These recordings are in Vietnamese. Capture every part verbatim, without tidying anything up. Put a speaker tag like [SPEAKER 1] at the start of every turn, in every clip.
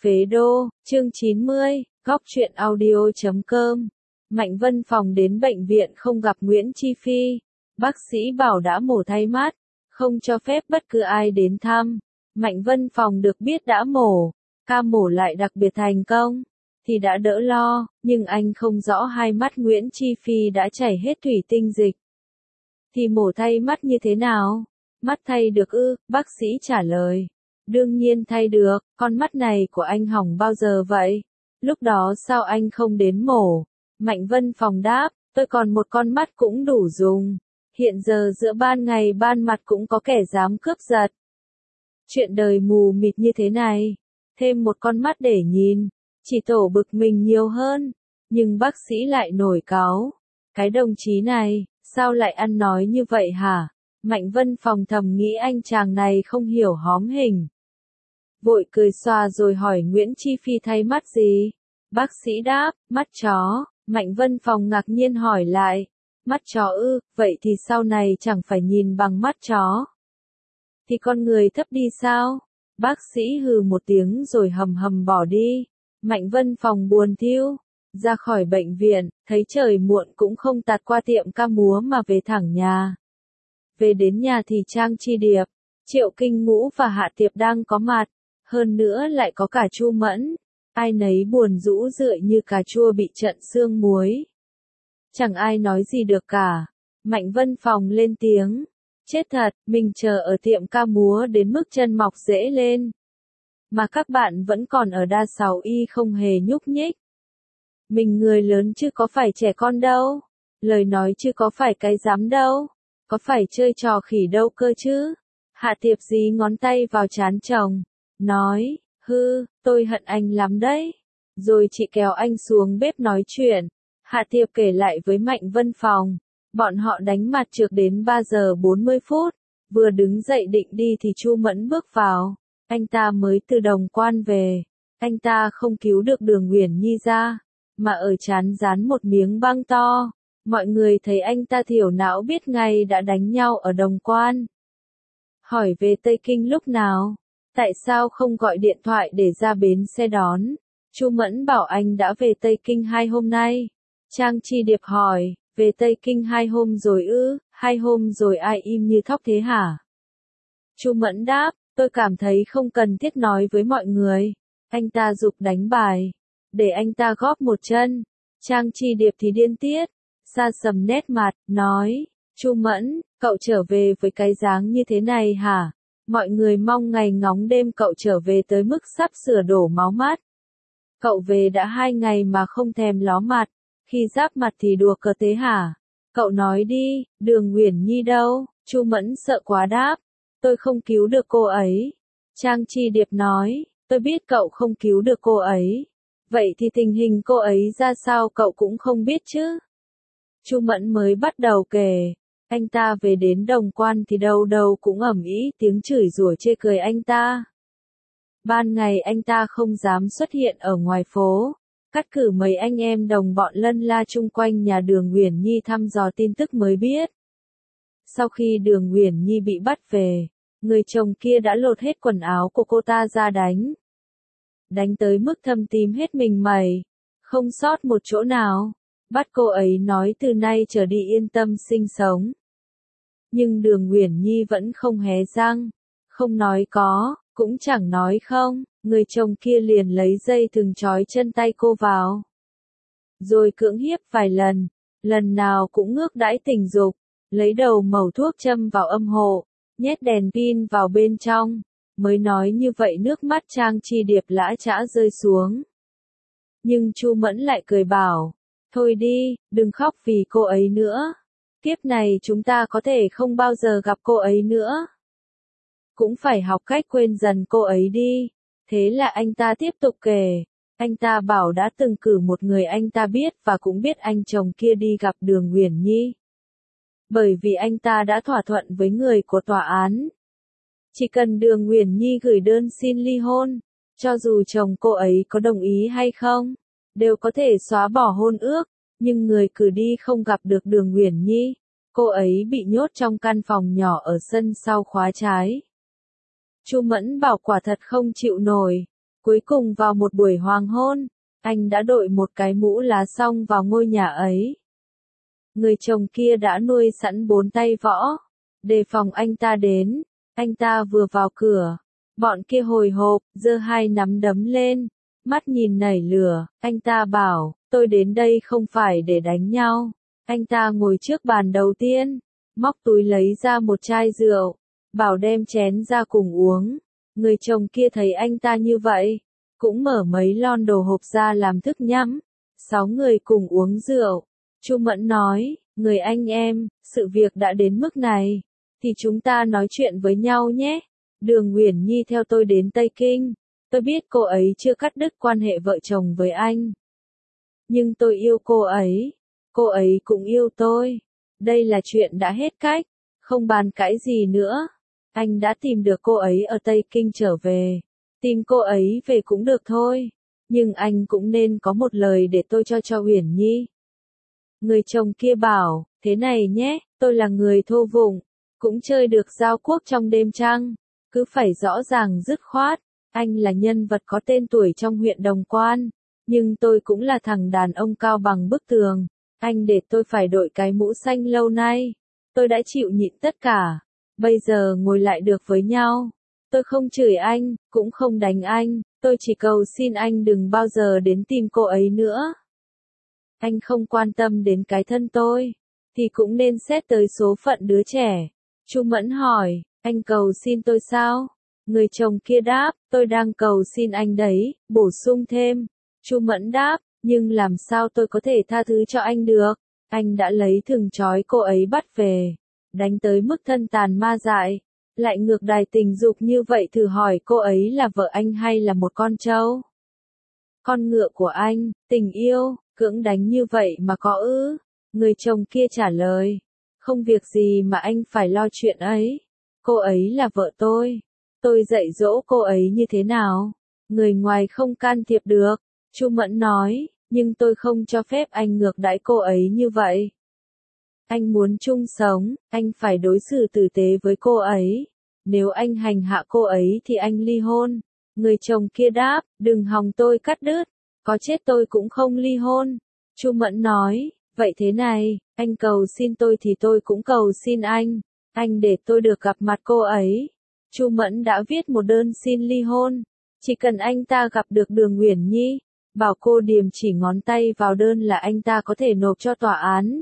[SPEAKER 1] Phế Đô, chương chín mươi, góc truyện audio chấm com. Mạnh Vân Phòng đến bệnh viện không gặp Nguyễn Chi Phi. Bác sĩ bảo đã mổ thay mắt, không cho phép bất cứ ai đến thăm. Mạnh Vân Phòng được biết đã mổ, ca mổ lại đặc biệt thành công, thì đã đỡ lo, nhưng anh không rõ hai mắt Nguyễn Chi Phi đã chảy hết thủy tinh dịch. Thì mổ thay mắt như thế nào? Mắt thay được ư? Bác sĩ trả lời. Đương nhiên thay được, con mắt này của anh hỏng bao giờ vậy? Lúc đó sao anh không đến mổ? Mạnh Vân Phòng đáp, tôi còn một con mắt cũng đủ dùng. Hiện giờ giữa ban ngày ban mặt cũng có kẻ dám cướp giật. Chuyện đời mù mịt như thế này, thêm một con mắt để nhìn, chỉ tổ bực mình nhiều hơn. Nhưng bác sĩ lại nổi cáu. Cái đồng chí này, sao lại ăn nói như vậy hả? Mạnh Vân Phòng thầm nghĩ anh chàng này không hiểu hóm hình. Vội cười xòa rồi hỏi Nguyễn Chi Phi thay mắt gì? Bác sĩ đáp, mắt chó. Mạnh Vân Phòng ngạc nhiên hỏi lại, mắt chó ư, vậy thì sau này chẳng phải nhìn bằng mắt chó. Thì con người thấp đi sao? Bác sĩ hừ một tiếng rồi hầm hầm bỏ đi. Mạnh Vân Phòng buồn thiu, ra khỏi bệnh viện, thấy trời muộn cũng không tạt qua tiệm ca múa mà về thẳng nhà. Về đến nhà thì Trang Chi Điệp, Triệu Kinh Ngũ và Hạ Tiệp đang có mặt, hơn nữa lại có cả Chu Mẫn. Ai nấy buồn rũ rượi như cà chua bị trận sương muối. Chẳng ai nói gì được cả. Mạnh Vân Phòng lên tiếng. Chết thật, mình chờ ở tiệm ca múa đến mức chân mọc rễ lên. Mà các bạn vẫn còn ở đa sáu y không hề nhúc nhích. Mình người lớn chứ có phải trẻ con đâu. Lời nói chứ có phải cái dám đâu. Có phải chơi trò khỉ đâu cơ chứ. Hạ Tiệp dí ngón tay vào trán chồng. Nói, hư, tôi hận anh lắm đấy. Rồi chị kéo anh xuống bếp nói chuyện. Hạ Tiệp kể lại với Mạnh Vân Phòng. Bọn họ đánh mặt trược đến ba giờ bốn mươi phút. Vừa đứng dậy định đi thì Chu Mẫn bước vào. Anh ta mới từ Đồng Quan về. Anh ta không cứu được Đường Uyển Nhi ra, mà ở trán dán một miếng băng to. Mọi người thấy anh ta thiểu não biết ngay đã đánh nhau ở Đồng Quan. Hỏi về Tây Kinh lúc nào? Tại sao không gọi điện thoại để ra bến xe đón? Chu Mẫn bảo anh đã về Tây Kinh hai hôm nay. Trang Chi Điệp hỏi, về Tây Kinh hai hôm rồi ư? Hai hôm rồi ai im như thóc thế hả? Chu Mẫn đáp, tôi cảm thấy không cần thiết nói với mọi người. Anh ta giục đánh bài, để anh ta góp một chân. Trang Chi Điệp thì điên tiết, sa sầm nét mặt, nói, Chu Mẫn, cậu trở về với cái dáng như thế này hả? Mọi người mong ngày ngóng đêm cậu trở về tới mức sắp sửa đổ máu mắt. Cậu về đã hai ngày mà không thèm ló mặt, khi giáp mặt thì đùa cợt thế hả? Cậu nói đi, Đường Uyển Nhi đâu? Chu Mẫn sợ quá đáp, tôi không cứu được cô ấy. Trang Chi Điệp nói, tôi biết cậu không cứu được cô ấy. Vậy thì tình hình cô ấy ra sao cậu cũng không biết chứ? Chu Mẫn mới bắt đầu kể. Anh ta về đến Đồng Quan thì đâu đâu cũng ầm ĩ tiếng chửi rủa chê cười anh ta. Ban ngày anh ta không dám xuất hiện ở ngoài phố, cắt cử mấy anh em đồng bọn lân la chung quanh nhà Đường Uyển Nhi thăm dò tin tức mới biết. Sau khi Đường Uyển Nhi bị bắt về, người chồng kia đã lột hết quần áo của cô ta ra đánh. Đánh tới mức thâm tím hết mình mẩy, không sót một chỗ nào. Bắt cô ấy nói từ nay trở đi yên tâm sinh sống. Nhưng Đường Uyển Nhi vẫn không hé răng, không nói có, cũng chẳng nói không, người chồng kia liền lấy dây thừng trói chân tay cô vào. Rồi cưỡng hiếp vài lần, lần nào cũng ngước đãi tình dục, lấy đầu mẩu thuốc châm vào âm hộ, nhét đèn pin vào bên trong, mới nói như vậy nước mắt Trang Chi Điệp lã chã rơi xuống. Nhưng Chu Mẫn lại cười bảo, thôi đi, đừng khóc vì cô ấy nữa. Kiếp này chúng ta có thể không bao giờ gặp cô ấy nữa. Cũng phải học cách quên dần cô ấy đi. Thế là anh ta tiếp tục kể. Anh ta bảo đã từng cử một người anh ta biết và cũng biết anh chồng kia đi gặp Đường Uyển Nhi. Bởi vì anh ta đã thỏa thuận với người của tòa án. Chỉ cần Đường Uyển Nhi gửi đơn xin ly hôn, cho dù chồng cô ấy có đồng ý hay không, đều có thể xóa bỏ hôn ước. Nhưng người cử đi không gặp được Đường Uyển Nhi, cô ấy bị nhốt trong căn phòng nhỏ ở sân sau khóa trái. Chu Mẫn bảo quả thật không chịu nổi, Cuối cùng vào một buổi hoàng hôn, anh đã đội một cái mũ lá xong vào ngôi nhà ấy. Người chồng kia đã nuôi sẵn bốn tay võ, đề phòng anh ta đến. Anh ta vừa vào cửa, bọn kia hồi hộp, giơ hai nắm đấm lên, mắt nhìn nảy lửa. Anh ta bảo, tôi đến đây không phải để đánh nhau. Anh ta ngồi trước bàn đầu tiên, móc túi lấy ra một chai rượu, bảo đem chén ra cùng uống. Người chồng kia thấy anh ta như vậy, cũng mở mấy lon đồ hộp ra làm thức nhắm. Sáu người cùng uống rượu. Chu Mẫn nói, người anh em, sự việc đã đến mức này, thì chúng ta nói chuyện với nhau nhé. Đường Uyển Nhi theo tôi đến Tây Kinh. Tôi biết cô ấy chưa cắt đứt quan hệ vợ chồng với anh. Nhưng tôi yêu cô ấy. Cô ấy cũng yêu tôi. Đây là chuyện đã hết cách. Không bàn cãi gì nữa. Anh đã tìm được cô ấy ở Tây Kinh trở về. Tìm cô ấy về cũng được thôi. Nhưng anh cũng nên có một lời để tôi cho cho Uyển Nhi. Người chồng kia bảo, thế này nhé, tôi là người thô vụng, cũng chơi được giao quốc trong đêm trăng. Cứ phải rõ ràng dứt khoát. Anh là nhân vật có tên tuổi trong huyện Đồng Quan. Nhưng tôi cũng là thằng đàn ông cao bằng bức tường. Anh để tôi phải đội cái mũ xanh lâu nay. Tôi đã chịu nhịn tất cả. Bây giờ ngồi lại được với nhau. Tôi không chửi anh, cũng không đánh anh. Tôi chỉ cầu xin anh đừng bao giờ đến tìm cô ấy nữa. Anh không quan tâm đến cái thân tôi, thì cũng nên xét tới số phận đứa trẻ. Chu Mẫn hỏi, anh cầu xin tôi sao? Người chồng kia đáp, tôi đang cầu xin anh đấy, bổ sung thêm. Chu Mẫn đáp, nhưng làm sao tôi có thể tha thứ cho anh được? Anh đã lấy thừng trói cô ấy bắt về, đánh tới mức thân tàn ma dại, lại ngược đài tình dục như vậy, thử hỏi cô ấy là vợ anh hay là một con trâu? Con ngựa của anh, tình yêu, cưỡng đánh như vậy mà có ư? Người chồng kia trả lời, không việc gì mà anh phải lo chuyện ấy. Cô ấy là vợ tôi. Tôi dạy dỗ cô ấy như thế nào? Người ngoài không can thiệp được. Chu Mẫn nói, nhưng tôi không cho phép anh ngược đãi cô ấy như vậy. Anh muốn chung sống, anh phải đối xử tử tế với cô ấy. Nếu anh hành hạ cô ấy thì anh ly hôn. Người chồng kia đáp, đừng hòng tôi cắt đứt. Có chết tôi cũng không ly hôn. Chu Mẫn nói, vậy thế này, anh cầu xin tôi thì tôi cũng cầu xin anh. Anh để tôi được gặp mặt cô ấy. Chu Mẫn đã viết một đơn xin ly hôn. Chỉ cần anh ta gặp được Đường Uyển Nhi, bảo cô điểm chỉ ngón tay vào đơn là anh ta có thể nộp cho tòa án.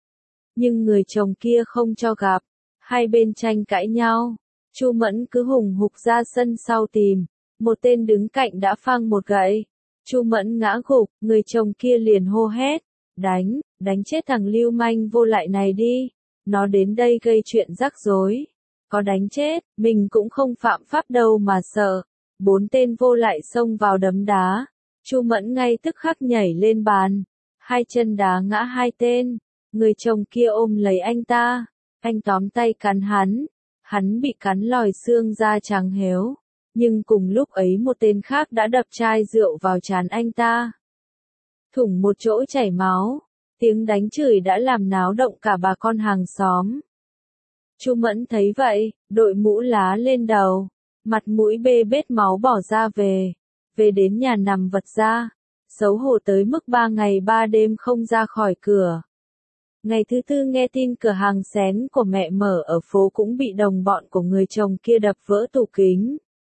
[SPEAKER 1] Nhưng người chồng kia không cho gặp. Hai bên tranh cãi nhau. Chu Mẫn cứ hùng hục ra sân sau tìm. Một tên đứng cạnh đã phang một gậy. Chu Mẫn ngã gục, người chồng kia liền hô hét. Đánh, đánh chết thằng lưu manh vô lại này đi. Nó đến đây gây chuyện rắc rối. Có đánh chết, mình cũng không phạm pháp đâu mà sợ. Bốn tên vô lại xông vào đấm đá. Chu Mẫn ngay tức khắc nhảy lên bàn. Hai chân đá ngã hai tên. Người chồng kia ôm lấy anh ta. Anh tóm tay cắn hắn. Hắn bị cắn lòi xương da trắng héo. Nhưng cùng lúc ấy một tên khác đã đập chai rượu vào trán anh ta. Thủng một chỗ chảy máu. Tiếng đánh chửi đã làm náo động cả bà con hàng xóm. Chu Mẫn thấy vậy, đội mũ lá lên đầu. Mặt mũi bê bết máu bỏ ra về. Về đến nhà nằm vật ra. Xấu hổ tới mức ba ngày ba đêm không ra khỏi cửa. Ngày thứ tư nghe tin cửa hàng xén của mẹ mở ở phố cũng bị đồng bọn của người chồng kia đập vỡ tủ kính.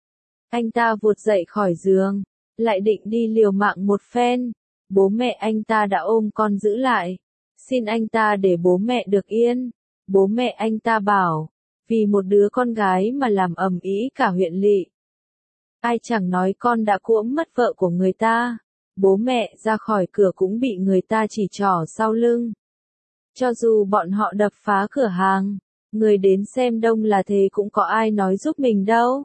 [SPEAKER 1] Anh ta vụt dậy khỏi giường, lại định đi liều mạng một phen. Bố mẹ anh ta đã ôm con giữ lại. Xin anh ta để bố mẹ được yên. Bố mẹ anh ta bảo, vì một đứa con gái mà làm ầm ĩ cả huyện lỵ. Ai chẳng nói con đã cuỗm mất vợ của người ta. Bố mẹ ra khỏi cửa cũng bị người ta chỉ trỏ sau lưng. Cho dù bọn họ đập phá cửa hàng, người đến xem đông là thế cũng có ai nói giúp mình đâu.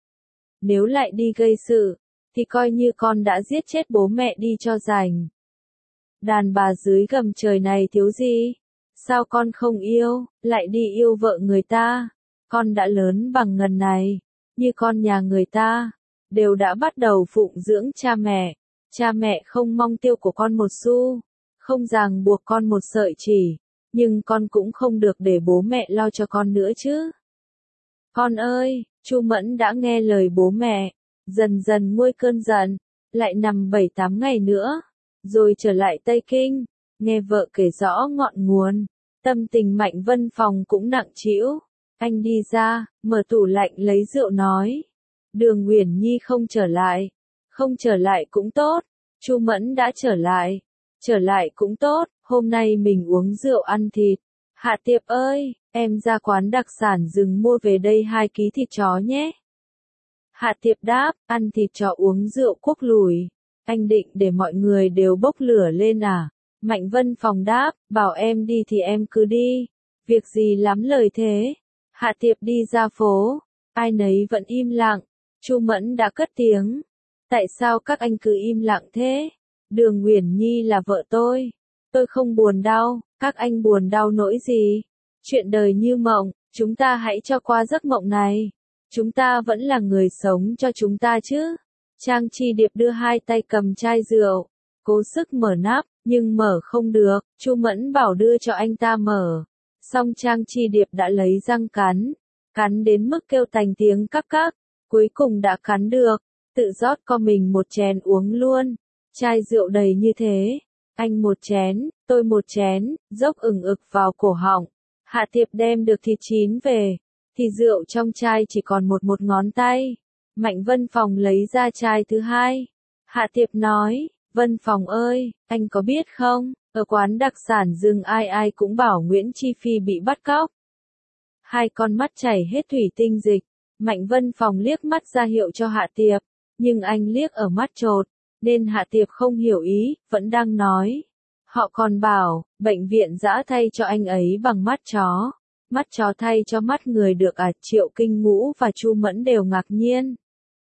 [SPEAKER 1] Nếu lại đi gây sự, thì coi như con đã giết chết bố mẹ đi cho rảnh. Đàn bà dưới gầm trời này thiếu gì? Sao con không yêu, lại đi yêu vợ người ta? Con đã lớn bằng ngần này, như con nhà người ta, đều đã bắt đầu phụng dưỡng cha mẹ. Cha mẹ không mong tiêu của con một xu, không ràng buộc con một sợi chỉ, nhưng con cũng không được để bố mẹ lo cho con nữa chứ. Con ơi, Chu Mẫn đã nghe lời bố mẹ, dần dần nguôi cơn giận, lại nằm bảy tám ngày nữa, rồi trở lại Tây Kinh, nghe vợ kể rõ ngọn nguồn, tâm tình Mạnh Vân Phòng cũng nặng trĩu. Anh đi ra, mở tủ lạnh lấy rượu nói, Đường Uyển Nhi không trở lại, không trở lại cũng tốt, Chu Mẫn đã trở lại, trở lại cũng tốt, hôm nay mình uống rượu ăn thịt. Hạ Tiệp ơi, em ra quán đặc sản rừng mua về đây hai ký thịt chó nhé. Hạ Tiệp đáp, ăn thịt chó uống rượu quốc lùi. Anh định để mọi người đều bốc lửa lên à? Mạnh Vân Phòng đáp, bảo em đi thì em cứ đi. Việc gì lắm lời thế? Hạ Tiệp đi ra phố, ai nấy vẫn im lặng. Chu Mẫn đã cất tiếng. Tại sao các anh cứ im lặng thế? Đường Uyển Nhi là vợ tôi. Tôi không buồn đau, các anh buồn đau nỗi gì? Chuyện đời như mộng, chúng ta hãy cho qua giấc mộng này. Chúng ta vẫn là người sống cho chúng ta chứ. Trang Chi Điệp đưa hai tay cầm chai rượu, cố sức mở nắp, nhưng mở không được. Chu Mẫn bảo đưa cho anh ta mở. Xong Trang Chi Điệp đã lấy răng cắn, cắn đến mức kêu thành tiếng cắc cắc, cuối cùng đã cắn được, tự rót co mình một chén uống luôn. Chai rượu đầy như thế, anh một chén, tôi một chén, dốc ửng ực vào cổ họng. Hạ Tiệp đem được thịt chín về, thì rượu trong chai chỉ còn một một ngón tay. Mạnh Vân Phòng lấy ra chai thứ hai. Hạ Tiệp nói, Vân Phòng ơi, anh có biết không, ở quán đặc sản rừng ai ai cũng bảo Nguyễn Chi Phi bị bắt cóc. Hai con mắt chảy hết thủy tinh dịch, Mạnh Vân Phòng liếc mắt ra hiệu cho Hạ Tiệp, nhưng anh liếc ở mắt chột, nên Hạ Tiệp không hiểu ý, vẫn đang nói. Họ còn bảo, bệnh viện giã thay cho anh ấy bằng mắt chó. Mắt chó thay cho mắt người được à? Triệu Kinh Ngũ và Chu Mẫn đều ngạc nhiên.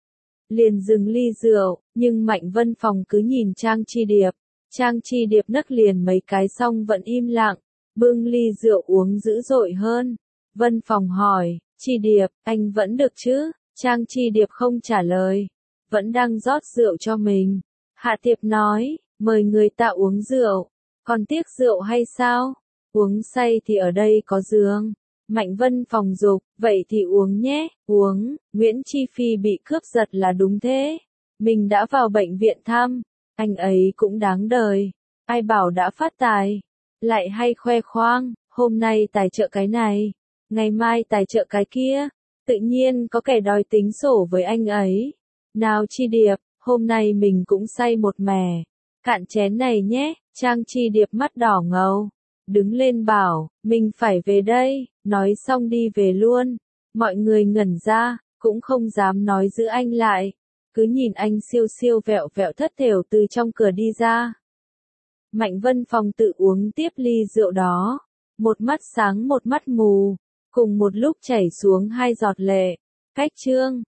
[SPEAKER 1] Liền dừng ly rượu, nhưng Mạnh Vân Phòng cứ nhìn Trang Chi Điệp. Trang Chi Điệp nấc liền mấy cái xong vẫn im lặng, bưng ly rượu uống dữ dội hơn. Vân Phòng hỏi, Chi Điệp, anh vẫn được chứ? Trang Chi Điệp không trả lời, vẫn đang rót rượu cho mình. Hạ Tiệp nói, mời người ta uống rượu, còn tiếc rượu hay sao? Uống say thì ở đây có giường. Mạnh Vân Phòng dục, vậy thì uống nhé, uống. Nguyễn Chi Phi bị cướp giật là đúng thế. Mình đã vào bệnh viện thăm, anh ấy cũng đáng đời. Ai bảo đã phát tài, lại hay khoe khoang, hôm nay tài trợ cái này, ngày mai tài trợ cái kia. Tự nhiên có kẻ đòi tính sổ với anh ấy. Nào Chi Điệp, hôm nay mình cũng say một mẻ. Cạn chén này nhé. Trang Chi Điệp mắt đỏ ngầu, đứng lên bảo, mình phải về đây, nói xong đi về luôn. Mọi người ngẩn ra, cũng không dám nói giữ anh lại, cứ nhìn anh siêu siêu vẹo vẹo thất thểu từ trong cửa đi ra. Mạnh Vân Phòng tự uống tiếp ly rượu đó, một mắt sáng một mắt mù, cùng một lúc chảy xuống hai giọt lệ. Cách chương